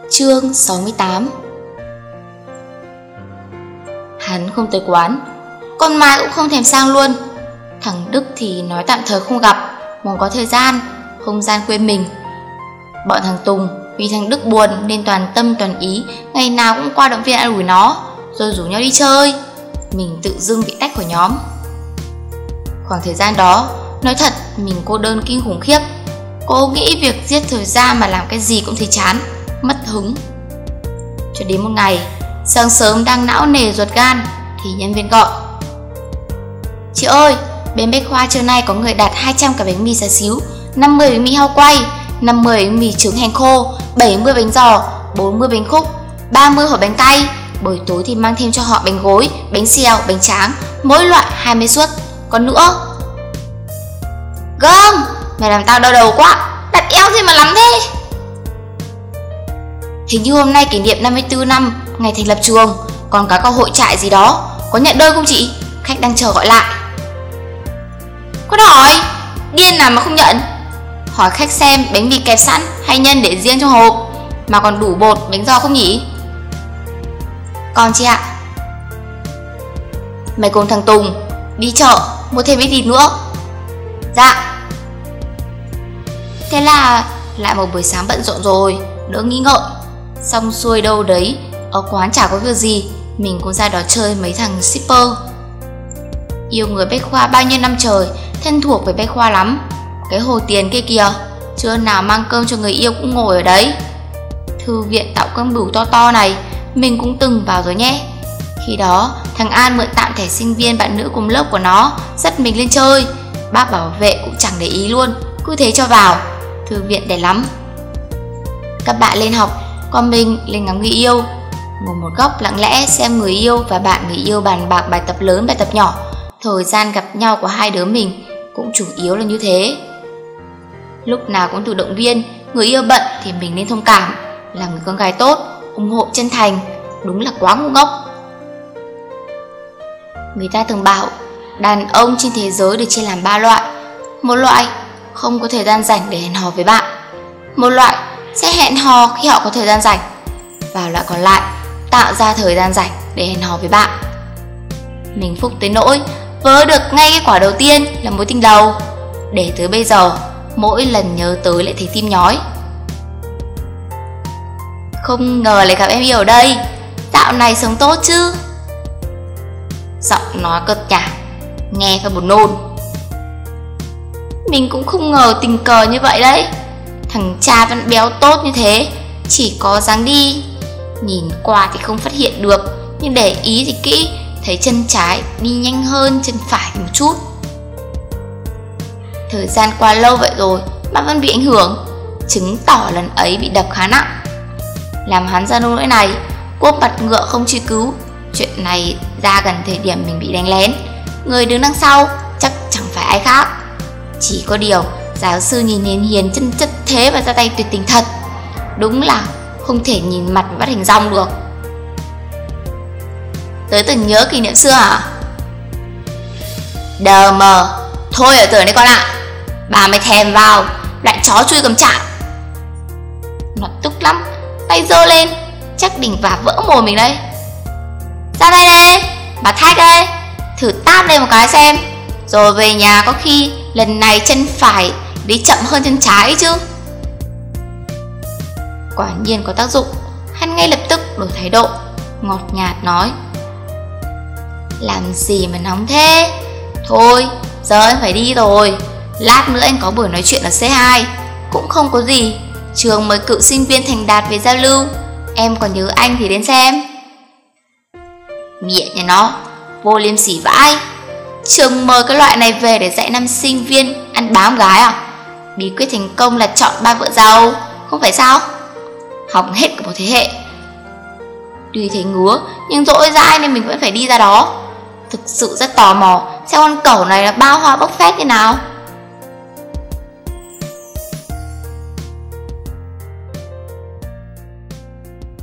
Chương 68. Hắn không tới quán, con Mai cũng không thèm sang luôn. Thằng Đức thì nói tạm thời không gặp, mong có thời gian, không gian quên mình. Bọn thằng Tùng vì thằng Đức buồn nên toàn tâm toàn ý, ngày nào cũng qua động viên an ủi nó, rồi rủ nhau đi chơi. Mình tự dưng bị tách khỏi nhóm. Khoảng thời gian đó, nói thật mình cô đơn kinh khủng khiếp. Cô nghĩ việc giết thời gian mà làm cái gì cũng thấy chán, mất hứng. Cho đến một ngày, sáng sớm đang não nề ruột gan thì nhân viên gọi: "Chị ơi, bên Bách Khoa trưa nay có người đặt 200 cái bánh mì xá xíu, 50 bánh mì heo quay, 50 bánh mì trứng hành khô, 70 bánh giò, 40 bánh khúc, 30 hộp bánh cay. Buổi tối thì mang thêm cho họ bánh gối, bánh xèo, bánh tráng, mỗi loại 20 suất. Còn nữa..." "Gơm, mày làm tao đau đầu quá, đặt eo gì mà lắm thế?" "Hình như hôm nay kỷ niệm 54 năm ngày thành lập trường, còn có cả hội trại gì đó, có nhận đơn không chị? Khách đang chờ gọi lại." "Con hỏi, điên nào mà không nhận? Hỏi khách xem bánh mì kẹp sẵn hay nhân để riêng trong hộp, mà còn đủ bột bánh giò không nhỉ?" "Còn chị ạ." "Mày cùng thằng Tùng đi chợ mua thêm ít thịt nữa." "Dạ." Thế là lại một buổi sáng bận rộn rồi, đỡ nghĩ ngợi. Xong xuôi đâu đấy, ở quán chả có việc gì, mình cũng ra đó chơi mấy thằng shipper. Yêu người Bách Khoa bao nhiêu năm trời, thân thuộc với Bách Khoa lắm. Cái hồ tiền kia kìa, trưa nào mang cơm cho người yêu cũng ngồi ở đấy. Thư viện tạo cơm đủ to to này, mình cũng từng vào rồi nhé. Khi đó, thằng An mượn tạm thẻ sinh viên bạn nữ cùng lớp của nó, dắt mình lên chơi. Bác bảo vệ cũng chẳng để ý luôn, cứ thế cho vào. Thư viện đẹp lắm. Các bạn lên học, còn mình lên ngắm người yêu. Ngồi một góc lặng lẽ xem người yêu và bạn người yêu bàn bạc bài tập lớn bài tập nhỏ. Thời gian gặp nhau của hai đứa mình cũng chủ yếu là như thế. Lúc nào cũng tự động viên, người yêu bận thì mình nên thông cảm, là người con gái tốt, ủng hộ chân thành. Đúng là quá ngu ngốc. Người ta thường bảo đàn ông trên thế giới được chia làm 3 loại. Một loại không có thời gian rảnh để hẹn hò với bạn. Một loại sẽ hẹn hò khi họ có thời gian rảnh. Và loại còn lại tạo ra thời gian rảnh để hẹn hò với bạn. Mình phúc tới nỗi vớ được ngay cái quả đầu tiên là mối tình đầu. Để tới bây giờ, mỗi lần nhớ tới lại thấy tim nhói. "Không ngờ lại gặp em yêu ở đây, dạo này sống tốt chứ?" Giọng nói cợt nhả, nghe phải buồn nôn. Mình cũng không ngờ tình cờ như vậy đấy. Thằng cha vẫn béo tốt như thế, chỉ có dáng đi. Nhìn qua thì không phát hiện được, nhưng để ý thì kỹ, thấy chân trái đi nhanh hơn chân phải một chút. Thời gian qua lâu vậy rồi mà vẫn bị ảnh hưởng, chứng tỏ lần ấy bị đập khá nặng. Làm hắn ra nông nỗi này, quốc mặt ngựa không truy cứu. Chuyện này ra gần thời điểm mình bị đánh lén, người đứng đằng sau chắc chẳng phải ai khác. Chỉ có điều giáo sư nhìn hiền hiền chân chất thế và ra tay tuyệt tình thật. Đúng là không thể nhìn mặt mà bắt hình dong được. "Tớ từng nhớ kỷ niệm xưa hả?" "Đờ mờ, thôi ở tưởng đấy con ạ. Bà mày thèm vào, lại chó chui cầm chạm." Nó tức lắm, tay giơ lên, chắc đỉnh vả vỡ mồm mình đây. "Ra đây đây, bà Thách đây, thử tát đây một cái xem. Rồi về nhà có khi lần này chân phải đi chậm hơn chân trái chứ." Quả nhiên có tác dụng, hắn ngay lập tức đổi thái độ, ngọt nhạt nói: "Làm gì mà nóng thế? Thôi, giờ anh phải đi rồi. Lát nữa anh có buổi nói chuyện ở C2. Cũng không có gì, trường mời cựu sinh viên thành đạt về giao lưu. Em còn nhớ anh thì đến xem." Miệng nhà nó, vô liêm sỉ vãi. Trường mời cái loại này về để dạy năm sinh viên ăn bám gái à? Bí quyết thành công là chọn ba vợ giàu, không phải sao? Hỏng hết cả một thế hệ. Tuy thấy ngứa, nhưng dỗi dãi nên mình vẫn phải đi ra đó. Thực sự rất tò mò xem con cẩu này là bao hoa bốc phét như nào.